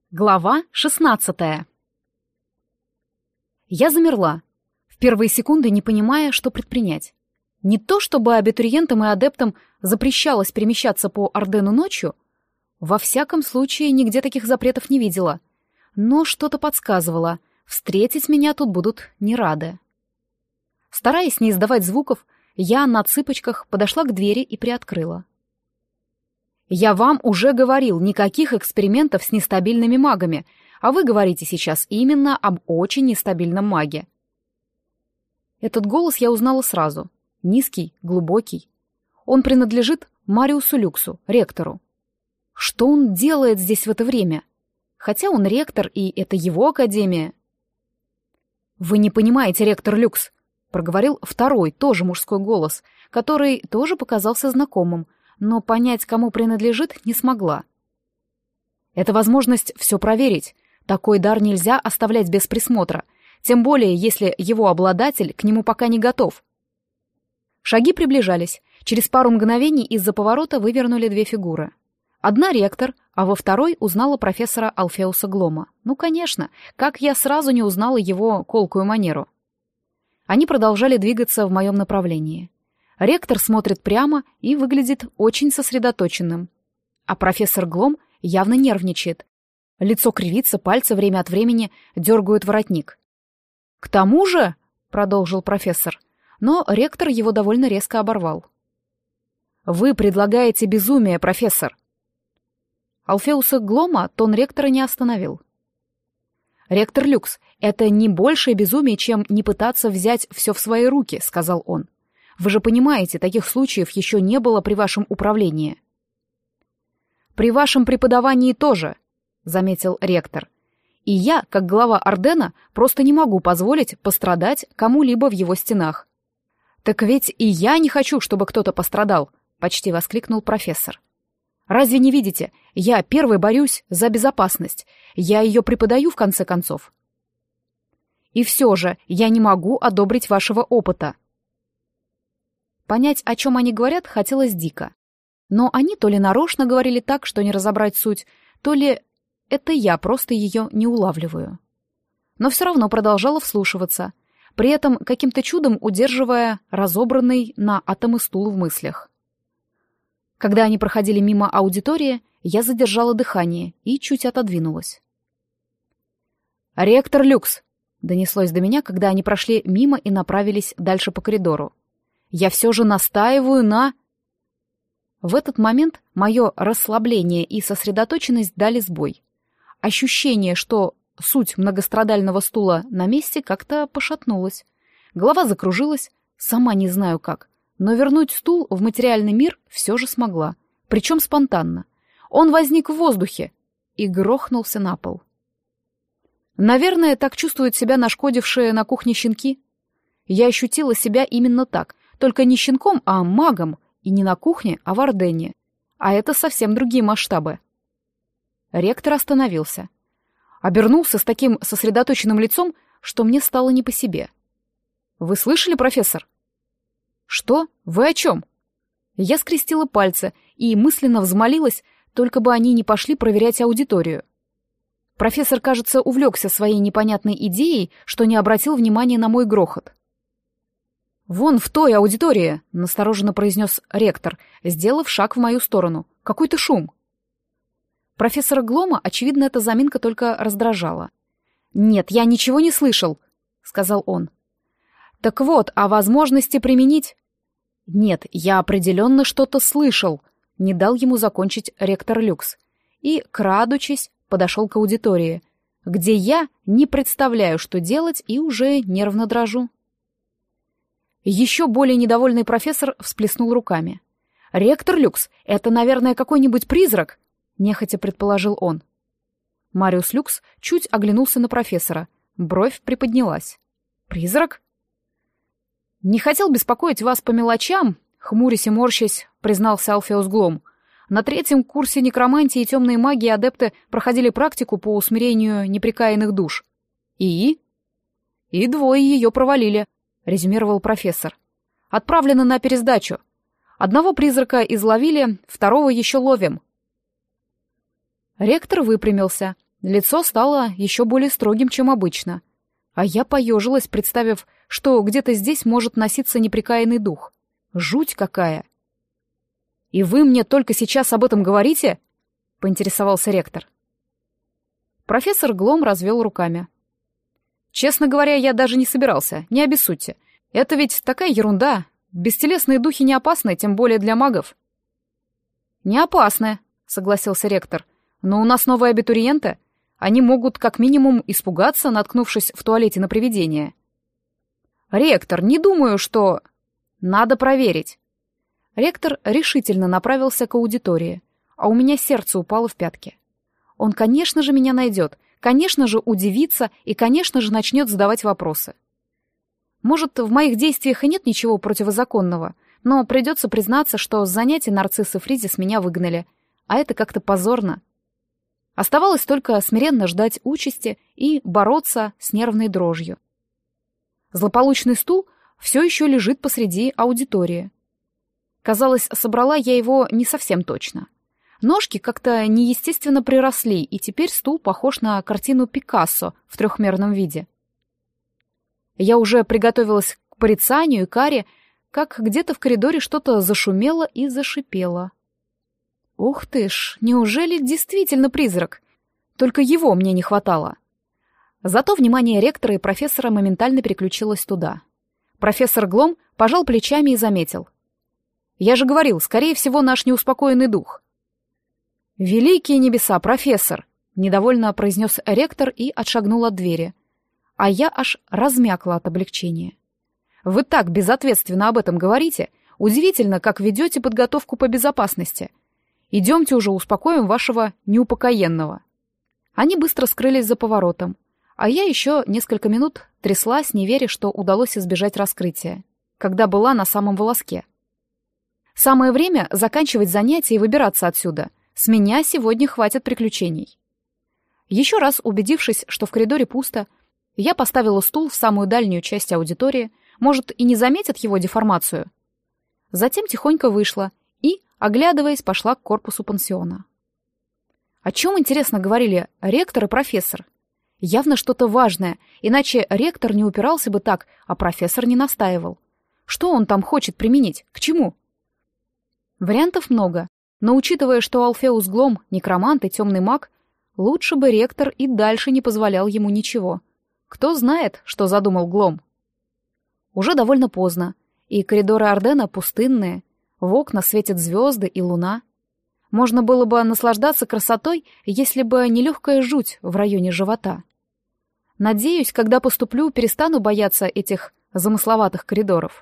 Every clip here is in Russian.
Глава 16. Я замерла, в первые секунды не понимая, что предпринять. Не то чтобы абитуриентам и адептам запрещалось перемещаться по Ордену ночью, во всяком случае нигде таких запретов не видела, но что-то подсказывало, встретить меня тут будут не рады. Стараясь не издавать звуков, я на цыпочках подошла к двери и приоткрыла. «Я вам уже говорил, никаких экспериментов с нестабильными магами, а вы говорите сейчас именно об очень нестабильном маге». Этот голос я узнала сразу. Низкий, глубокий. Он принадлежит Мариусу Люксу, ректору. Что он делает здесь в это время? Хотя он ректор, и это его академия. «Вы не понимаете, ректор Люкс», — проговорил второй, тоже мужской голос, который тоже показался знакомым, но понять, кому принадлежит, не смогла. Это возможность все проверить. Такой дар нельзя оставлять без присмотра, тем более, если его обладатель к нему пока не готов. Шаги приближались. Через пару мгновений из-за поворота вывернули две фигуры. Одна ректор, а во второй узнала профессора Алфеуса Глома. Ну, конечно, как я сразу не узнала его колкую манеру. Они продолжали двигаться в моем направлении. Ректор смотрит прямо и выглядит очень сосредоточенным. А профессор Глом явно нервничает. Лицо кривится, пальцы время от времени дергают воротник. «К тому же», — продолжил профессор, но ректор его довольно резко оборвал. «Вы предлагаете безумие, профессор». Алфеуса Глома тон ректора не остановил. «Ректор Люкс, это не большее безумие, чем не пытаться взять все в свои руки», — сказал он. «Вы же понимаете, таких случаев еще не было при вашем управлении». «При вашем преподавании тоже», — заметил ректор. «И я, как глава Ордена, просто не могу позволить пострадать кому-либо в его стенах». «Так ведь и я не хочу, чтобы кто-то пострадал», — почти воскликнул профессор. «Разве не видите? Я первый борюсь за безопасность. Я ее преподаю, в конце концов. И все же я не могу одобрить вашего опыта». Понять, о чем они говорят, хотелось дико. Но они то ли нарочно говорили так, что не разобрать суть, то ли это я просто ее не улавливаю. Но все равно продолжала вслушиваться, при этом каким-то чудом удерживая разобранный на атомы стул в мыслях. Когда они проходили мимо аудитории, я задержала дыхание и чуть отодвинулась. «Ректор Люкс!» — донеслось до меня, когда они прошли мимо и направились дальше по коридору. «Я все же настаиваю на...» В этот момент мое расслабление и сосредоточенность дали сбой. Ощущение, что суть многострадального стула на месте, как-то пошатнулось. Голова закружилась, сама не знаю как, но вернуть стул в материальный мир все же смогла, причем спонтанно. Он возник в воздухе и грохнулся на пол. Наверное, так чувствуют себя нашкодившие на кухне щенки. Я ощутила себя именно так, только не щенком, а магом, и не на кухне, а в Ордене. А это совсем другие масштабы. Ректор остановился. Обернулся с таким сосредоточенным лицом, что мне стало не по себе. «Вы слышали, профессор?» «Что? Вы о чем?» Я скрестила пальцы и мысленно взмолилась, только бы они не пошли проверять аудиторию. Профессор, кажется, увлекся своей непонятной идеей, что не обратил внимания на мой грохот. «Вон в той аудитории», — настороженно произнес ректор, сделав шаг в мою сторону. «Какой-то шум». Профессора Глома, очевидно, эта заминка только раздражала. «Нет, я ничего не слышал», — сказал он. «Так вот, о возможности применить...» «Нет, я определенно что-то слышал», — не дал ему закончить ректор Люкс. И, крадучись, подошел к аудитории, где я не представляю, что делать, и уже нервно дрожу. Еще более недовольный профессор всплеснул руками. «Ректор Люкс, это, наверное, какой-нибудь призрак?» — нехотя предположил он. Мариус Люкс чуть оглянулся на профессора. Бровь приподнялась. «Призрак?» «Не хотел беспокоить вас по мелочам», — хмурясь и морщась, признался Алфеус Глом. «На 3-м курсе некромантии и темной магии адепты проходили практику по усмирению непрекаянных душ». «И?» «И 2 ее провалили», — резюмировал профессор. «Отправлено на пересдачу. 1 призрака изловили, 2 еще ловим». Ректор выпрямился, Лицо стало еще более строгим, чем обычно. А я поежилась, представив, что где-то здесь может носиться непрекаянный дух. Жуть какая! «И вы мне только сейчас об этом говорите?» — поинтересовался ректор. Профессор Глом развел руками. «Честно говоря, я даже не собирался, не обессудьте. Это ведь такая ерунда. Бестелесные духи не опасны, тем более для магов». «Не опасны», — согласился ректор. «Но у нас новые абитуриенты. Они могут как минимум испугаться, наткнувшись в туалете на привидение». «Ректор, не думаю, что...» «Надо проверить». Ректор решительно направился к аудитории, а у меня сердце упало в пятки. Он, конечно же, меня найдет, конечно же, удивится и, конечно же, начнет задавать вопросы. Может, в моих действиях и нет ничего противозаконного, но придется признаться, что с занятий нарцисс и Фризис меня выгнали, а это как-то позорно. Оставалось только смиренно ждать участи и бороться с нервной дрожью. Злополучный стул все еще лежит посреди аудитории. Казалось, собрала я его не совсем точно. Ножки как-то неестественно приросли, и теперь стул похож на картину Пикассо в трехмерном виде. Я уже приготовилась к порицанию и каре, как где-то в коридоре что-то зашумело и зашипело. Ух ты ж, неужели действительно призрак? Только его мне не хватало. Зато внимание ректора и профессора моментально переключилось туда. Профессор Глом пожал плечами и заметил. «Я же говорил, скорее всего, наш неуспокоенный дух». «Великие небеса, профессор!» — недовольно произнес ректор и отшагнул от двери. А я аж размякла от облегчения. «Вы так безответственно об этом говорите. Удивительно, как ведете подготовку по безопасности. Идемте уже успокоим вашего неупокоенного». Они быстро скрылись за поворотом, а я еще несколько минут тряслась, не веря, что удалось избежать раскрытия, когда была на самом волоске. Самое время заканчивать занятия и выбираться отсюда. С меня сегодня хватит приключений. Еще раз убедившись, что в коридоре пусто, я поставила стул в самую дальнюю часть аудитории, может, и не заметят его деформацию. Затем тихонько вышла и, оглядываясь, пошла к корпусу пансиона. О чем, интересно, говорили ректор и профессор? Явно что-то важное, иначе ректор не упирался бы так, а профессор не настаивал. Что он там хочет применить? К чему? Вариантов много, но учитывая, что Алфеус Глом — некромант и темный маг, лучше бы ректор и дальше не позволял ему ничего. Кто знает, что задумал Глом? Уже довольно поздно, и коридоры Ордена пустынные, в окна светят звезды и луна. Можно было бы наслаждаться красотой, если бы не легкая жуть в районе живота. Надеюсь, когда поступлю, перестану бояться этих замысловатых коридоров.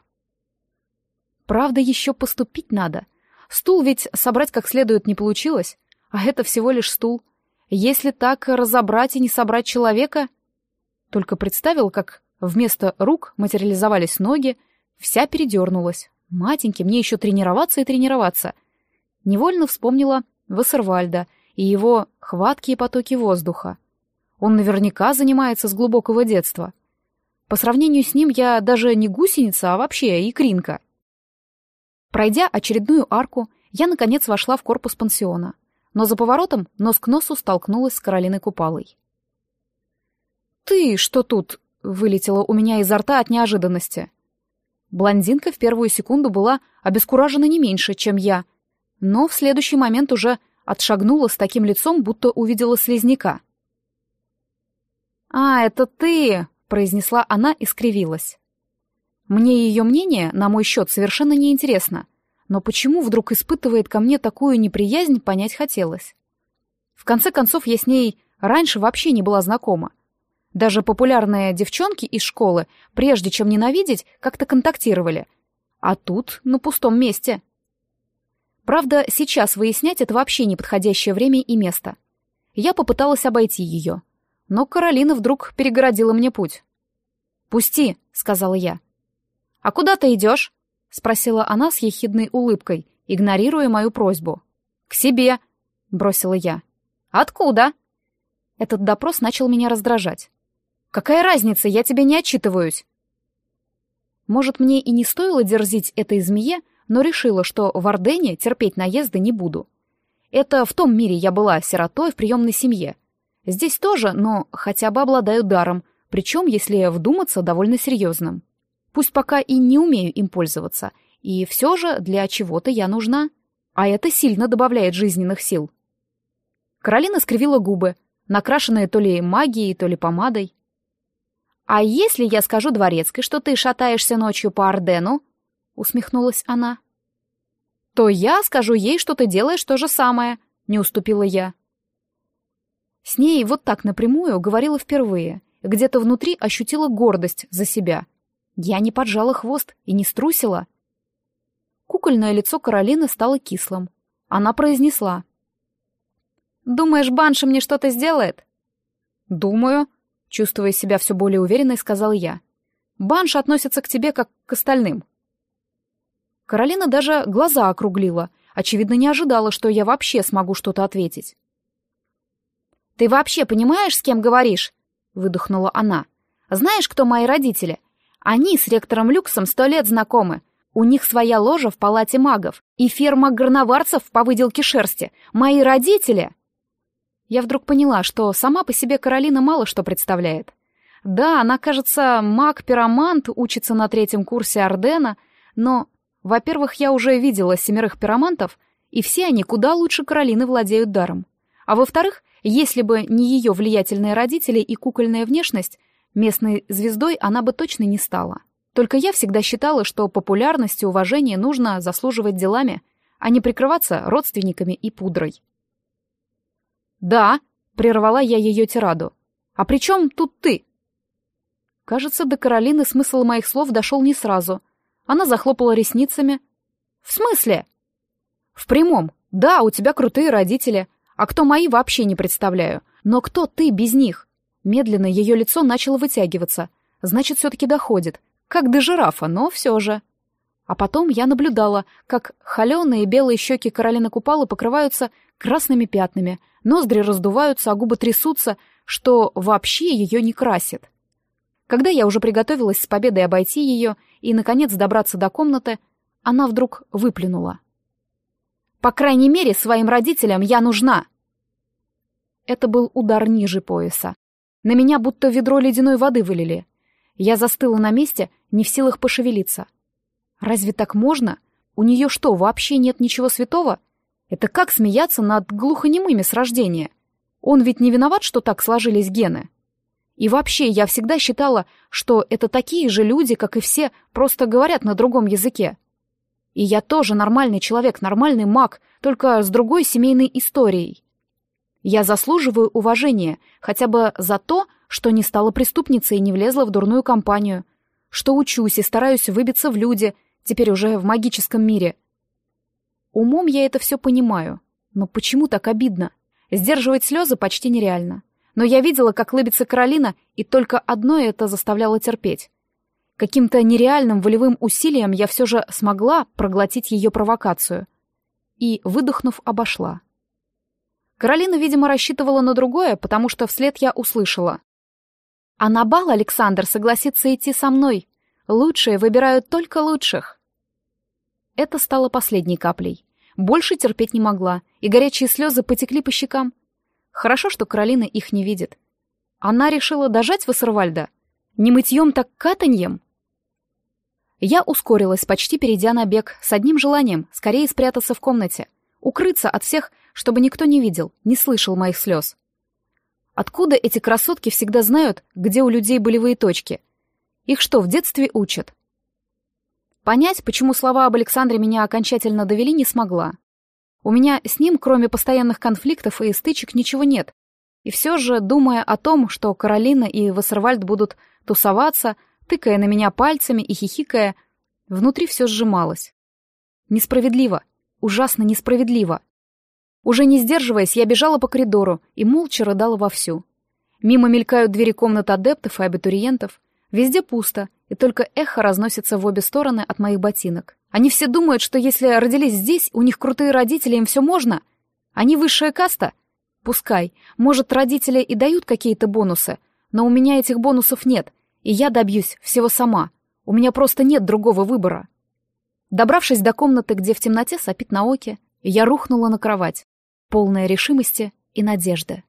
Правда, еще поступить надо. Стул ведь собрать как следует не получилось, а это всего лишь стул. Если так разобрать и не собрать человека... Только представил, как вместо рук материализовались ноги, вся передернулась. Матеньки, мне еще тренироваться и тренироваться. Невольно вспомнила Вассервальда и его хваткие потоки воздуха. Он наверняка занимается с глубокого детства. По сравнению с ним я даже не гусеница, а вообще икринка. Пройдя очередную арку, я, наконец, вошла в корпус пансиона, но за поворотом нос к носу столкнулась с Каролиной Купалой. «Ты что тут?» — вылетело у меня изо рта от неожиданности. Блондинка в первую секунду была обескуражена не меньше, чем я, но в следующий момент уже отшагнула с таким лицом, будто увидела слизняка. «А, это ты!» — произнесла она и скривилась. Мне ее мнение на мой счет совершенно неинтересно, но почему вдруг испытывает ко мне такую неприязнь, понять хотелось. В конце концов, я с ней раньше вообще не была знакома. Даже популярные девчонки из школы, прежде чем ненавидеть, как-то контактировали. А тут на пустом месте. Правда, сейчас выяснять это вообще неподходящее время и место. Я попыталась обойти ее, но Каролина вдруг перегородила мне путь. «Пусти», — сказала я. «А куда ты идешь?» — спросила она с ехидной улыбкой, игнорируя мою просьбу. «К себе», — бросила я. «Откуда?» Этот допрос начал меня раздражать. «Какая разница, я тебе не отчитываюсь». Может, мне и не стоило дерзить этой змее, но решила, что в Ордене терпеть наезды не буду. Это в том мире я была сиротой в приемной семье. Здесь тоже, но хотя бы обладаю даром, причем, если вдуматься, довольно серьезным. Пусть пока и не умею им пользоваться, и все же для чего-то я нужна, а это сильно добавляет жизненных сил. Каролина скривила губы, накрашенные то ли магией, то ли помадой. «А если я скажу дворецкой, что ты шатаешься ночью по Ордену?» — усмехнулась она. «То я скажу ей, что ты делаешь то же самое», — не уступила я. С ней вот так напрямую говорила впервые, где-то внутри ощутила гордость за себя. Я не поджала хвост и не струсила. Кукольное лицо Каролины стало кислым. Она произнесла: «Думаешь, Банша мне что-то сделает?» «Думаю», — чувствуя себя все более уверенной, сказал я. «Банша относится к тебе как к остальным». Каролина даже глаза округлила, очевидно, не ожидала, что я вообще смогу что-то ответить. «Ты вообще понимаешь, с кем говоришь?» — выдохнула она. «Знаешь, кто мои родители? Они с ректором Люксом 100 лет знакомы. У них своя ложа в палате магов и ферма горноварцев по выделке шерсти. Мои родители!» Я вдруг поняла, что сама по себе Каролина мало что представляет. Да, она, кажется, маг-пиромант, учится на 3-м курсе Ордена, но, во-первых, я уже видела 7 пиромантов, и все они куда лучше Каролины владеют даром. А во-вторых, если бы не ее влиятельные родители и кукольная внешность, местной звездой она бы точно не стала. Только я всегда считала, что популярность и уважение нужно заслуживать делами, а не прикрываться родственниками и пудрой. «Да», — прервала я ее тираду. «А при чем тут ты?» Кажется, до Каролины смысл моих слов дошел не сразу. Она захлопала ресницами. «В смысле?» «В прямом. Да, у тебя крутые родители. А кто мои, вообще не представляю. Но кто ты без них?» Медленно ее лицо начало вытягиваться. Значит, все-таки доходит. Как до жирафа, но все же. А потом я наблюдала, как холеные белые щеки Каролины Купалы покрываются красными пятнами, ноздри раздуваются, а губы трясутся, что вообще ее не красит. Когда я уже приготовилась с победой обойти ее и, наконец, добраться до комнаты, она вдруг выплюнула: «По крайней мере, своим родителям я нужна!» Это был удар ниже пояса. На меня будто ведро ледяной воды вылили. Я застыла на месте, не в силах пошевелиться. Разве так можно? У нее что, вообще нет ничего святого? Это как смеяться над глухонемыми с рождения? Он ведь не виноват, что так сложились гены. И вообще, я всегда считала, что это такие же люди, как и все, просто говорят на другом языке. И я тоже нормальный человек, нормальный маг, только с другой семейной историей. Я заслуживаю уважения хотя бы за то, что не стала преступницей и не влезла в дурную компанию, что учусь и стараюсь выбиться в люди, теперь уже в магическом мире. Умом я это все понимаю, но почему так обидно? Сдерживать слезы почти нереально. Но я видела, как лыбится Каролина, и только одно это заставляло терпеть. Каким-то нереальным волевым усилием я все же смогла проглотить ее провокацию. И, выдохнув, обошла. Каролина, видимо, рассчитывала на другое, потому что вслед я услышала: «А на бал Александр согласится идти со мной. Лучшие выбирают только лучших». Это стало последней каплей. Больше терпеть не могла, и горячие слезы потекли по щекам. Хорошо, что Каролина их не видит. Она решила дожать Вассервальда? Не мытьем, так катаньем? Я ускорилась, почти перейдя на бег, с одним желанием — скорее спрятаться в комнате, укрыться от всех, чтобы никто не видел, не слышал моих слез. Откуда эти красотки всегда знают, где у людей болевые точки? Их что, в детстве учат? Понять, почему слова об Александре меня окончательно довели, не смогла. У меня с ним, кроме постоянных конфликтов и стычек, ничего нет. И все же, думая о том, что Каролина и Вассервальд будут тусоваться, тыкая на меня пальцами и хихикая, внутри все сжималось. Несправедливо, ужасно несправедливо. Уже не сдерживаясь, я бежала по коридору и молча рыдала вовсю. Мимо мелькают двери комнат адептов и абитуриентов. Везде пусто, и только эхо разносится в обе стороны от моих ботинок. Они все думают, что если родились здесь, у них крутые родители, им все можно. Они высшая каста? Пускай. Может, родители и дают какие-то бонусы, но у меня этих бонусов нет, и я добьюсь всего сама. У меня просто нет другого выбора. Добравшись до комнаты, где в темноте сопит Наоки, я рухнула на кровать, полная решимости и надежды.